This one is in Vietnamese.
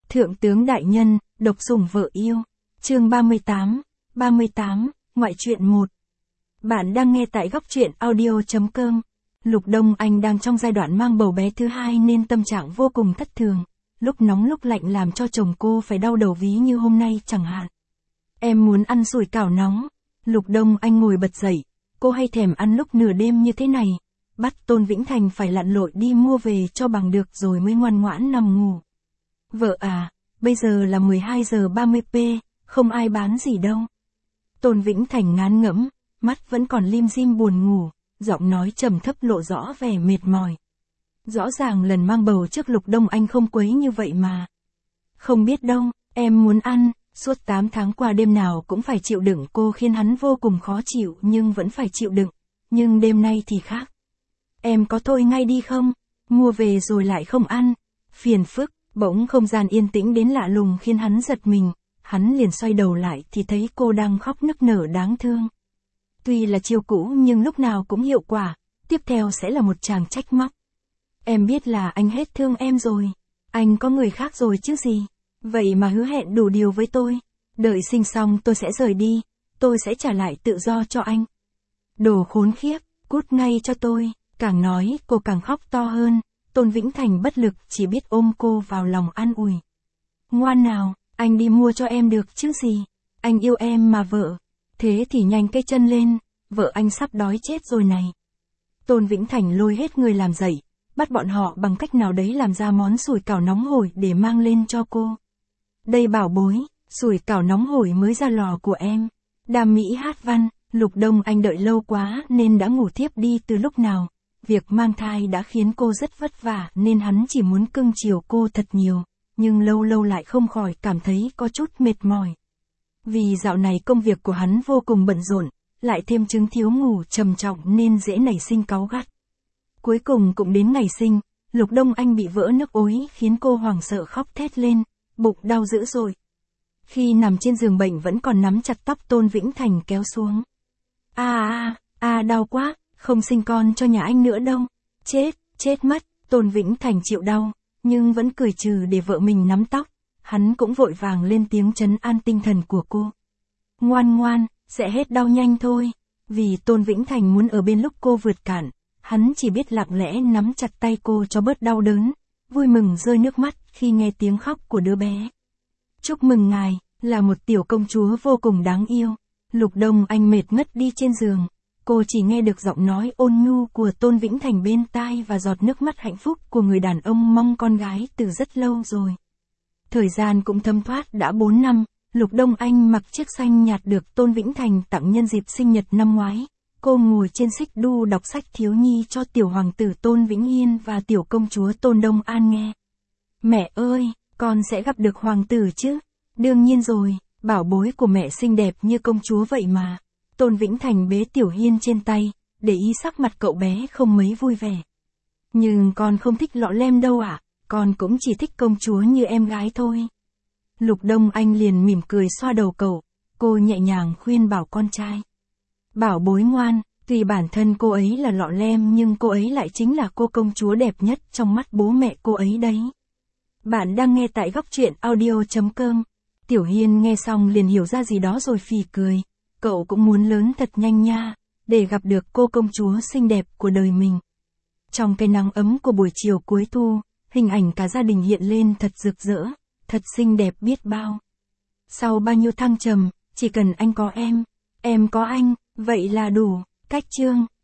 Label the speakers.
Speaker 1: Thượng tướng đại nhân, độc sủng vợ yêu. Chương 38, ngoại truyện 1. Bạn đang nghe tại góc truyện audio.com. Lục Đông Anh đang trong giai đoạn mang bầu bé thứ hai nên tâm trạng vô cùng thất thường. Lúc nóng lúc lạnh làm cho chồng cô phải đau đầu ví như hôm nay chẳng hạn. Em muốn ăn sủi cảo nóng. Lục Đông Anh ngồi bật dậy. Cô hay thèm ăn lúc nửa đêm như thế này. Bắt Tôn Vĩnh Thành phải lặn lội đi mua về cho bằng được rồi mới ngoan ngoãn nằm ngủ. Vợ à, bây giờ là 12 giờ 30p, không ai bán gì đâu. Tôn Vĩnh Thành ngán ngẫm, mắt vẫn còn lim dim buồn ngủ, giọng nói trầm thấp lộ rõ vẻ mệt mỏi. Rõ ràng lần mang bầu trước Lục Đông Anh không quấy như vậy mà. Không biết đâu, em muốn ăn, suốt 8 tháng qua đêm nào cũng phải chịu đựng, cô khiến hắn vô cùng khó chịu nhưng vẫn phải chịu đựng. Nhưng đêm nay thì khác. Em có thôi ngay đi không? Mua về rồi lại không ăn. Phiền phức. Bỗng không gian yên tĩnh đến lạ lùng khiến hắn giật mình, hắn liền xoay đầu lại thì thấy cô đang khóc nức nở đáng thương. Tuy là chiêu cũ nhưng lúc nào cũng hiệu quả, tiếp theo sẽ là một tràng trách móc. Em biết là anh hết thương em rồi, anh có người khác rồi chứ gì, vậy mà hứa hẹn đủ điều với tôi, đợi sinh xong tôi sẽ rời đi, tôi sẽ trả lại tự do cho anh. Đồ khốn khiếp, cút ngay cho tôi, càng nói cô càng khóc to hơn. Tôn Vĩnh Thành bất lực chỉ biết ôm cô vào lòng an ủi. Ngoan nào, anh đi mua cho em được chứ gì. Anh yêu em mà vợ. Thế thì nhanh cái chân lên, vợ anh sắp đói chết rồi này. Tôn Vĩnh Thành lôi hết người làm dậy, bắt bọn họ bằng cách nào đấy làm ra món sủi cảo nóng hổi để mang lên cho cô. Đây bảo bối, sủi cảo nóng hổi mới ra lò của em. Đam mỹ hát văn, Lục Đông Anh đợi lâu quá nên đã ngủ thiếp đi từ lúc nào. Việc mang thai đã khiến cô rất vất vả nên hắn chỉ muốn cưng chiều cô thật nhiều, nhưng lâu lâu lại không khỏi cảm thấy có chút mệt mỏi. Vì dạo này công việc của hắn vô cùng bận rộn, lại thêm chứng thiếu ngủ trầm trọng nên dễ nảy sinh cáu gắt. Cuối cùng cũng đến ngày sinh, Lục Đông Anh bị vỡ nước ối khiến cô hoảng sợ khóc thét lên, bụng đau dữ dội. Khi nằm trên giường bệnh vẫn còn nắm chặt tóc Tôn Vĩnh Thành kéo xuống. Đau quá. Không sinh con cho nhà anh nữa đâu. Chết mất, Tôn Vĩnh Thành chịu đau, nhưng vẫn cười trừ để vợ mình nắm tóc. Hắn cũng vội vàng lên tiếng trấn an tinh thần của cô. Ngoan, sẽ hết đau nhanh thôi. Vì Tôn Vĩnh Thành muốn ở bên lúc cô vượt cạn, hắn chỉ biết lặng lẽ nắm chặt tay cô cho bớt đau đớn, vui mừng rơi nước mắt khi nghe tiếng khóc của đứa bé. Chúc mừng ngài, là một tiểu công chúa vô cùng đáng yêu. Lục Đông Anh mệt ngất đi trên giường. Cô chỉ nghe được giọng nói ôn nhu của Tôn Vĩnh Thành bên tai và giọt nước mắt hạnh phúc của người đàn ông mong con gái từ rất lâu rồi. Thời gian cũng thấm thoát đã 4 năm, Lục Đông Anh mặc chiếc xanh nhạt được Tôn Vĩnh Thành tặng nhân dịp sinh nhật năm ngoái. Cô ngồi trên xích đu đọc sách thiếu nhi cho tiểu hoàng tử Tôn Vĩnh Hiên và tiểu công chúa Tôn Đông An nghe. Mẹ ơi, con sẽ gặp được hoàng tử chứ? Đương nhiên rồi, bảo bối của mẹ xinh đẹp như công chúa vậy mà. Tôn Vĩnh Thành bế Tiểu Hiên trên tay, để ý sắc mặt cậu bé không mấy vui vẻ. Nhưng con không thích lọ lem đâu ạ, con cũng chỉ thích công chúa như em gái thôi. Lục Đông Anh liền mỉm cười xoa đầu cậu, cô nhẹ nhàng khuyên bảo con trai. Bảo bối ngoan, tuy bản thân cô ấy là lọ lem nhưng cô ấy lại chính là cô công chúa đẹp nhất trong mắt bố mẹ cô ấy đấy. Bạn đang nghe tại góc truyện audio.com. Tiểu Hiên nghe xong liền hiểu ra gì đó rồi phì cười. Cậu cũng muốn lớn thật nhanh nha, để gặp được cô công chúa xinh đẹp của đời mình. Trong cái nắng ấm của buổi chiều cuối thu, hình ảnh cả gia đình hiện lên thật rực rỡ, thật xinh đẹp biết bao. Sau bao nhiêu thăng trầm, chỉ cần anh có em có anh, vậy là đủ. Cách chương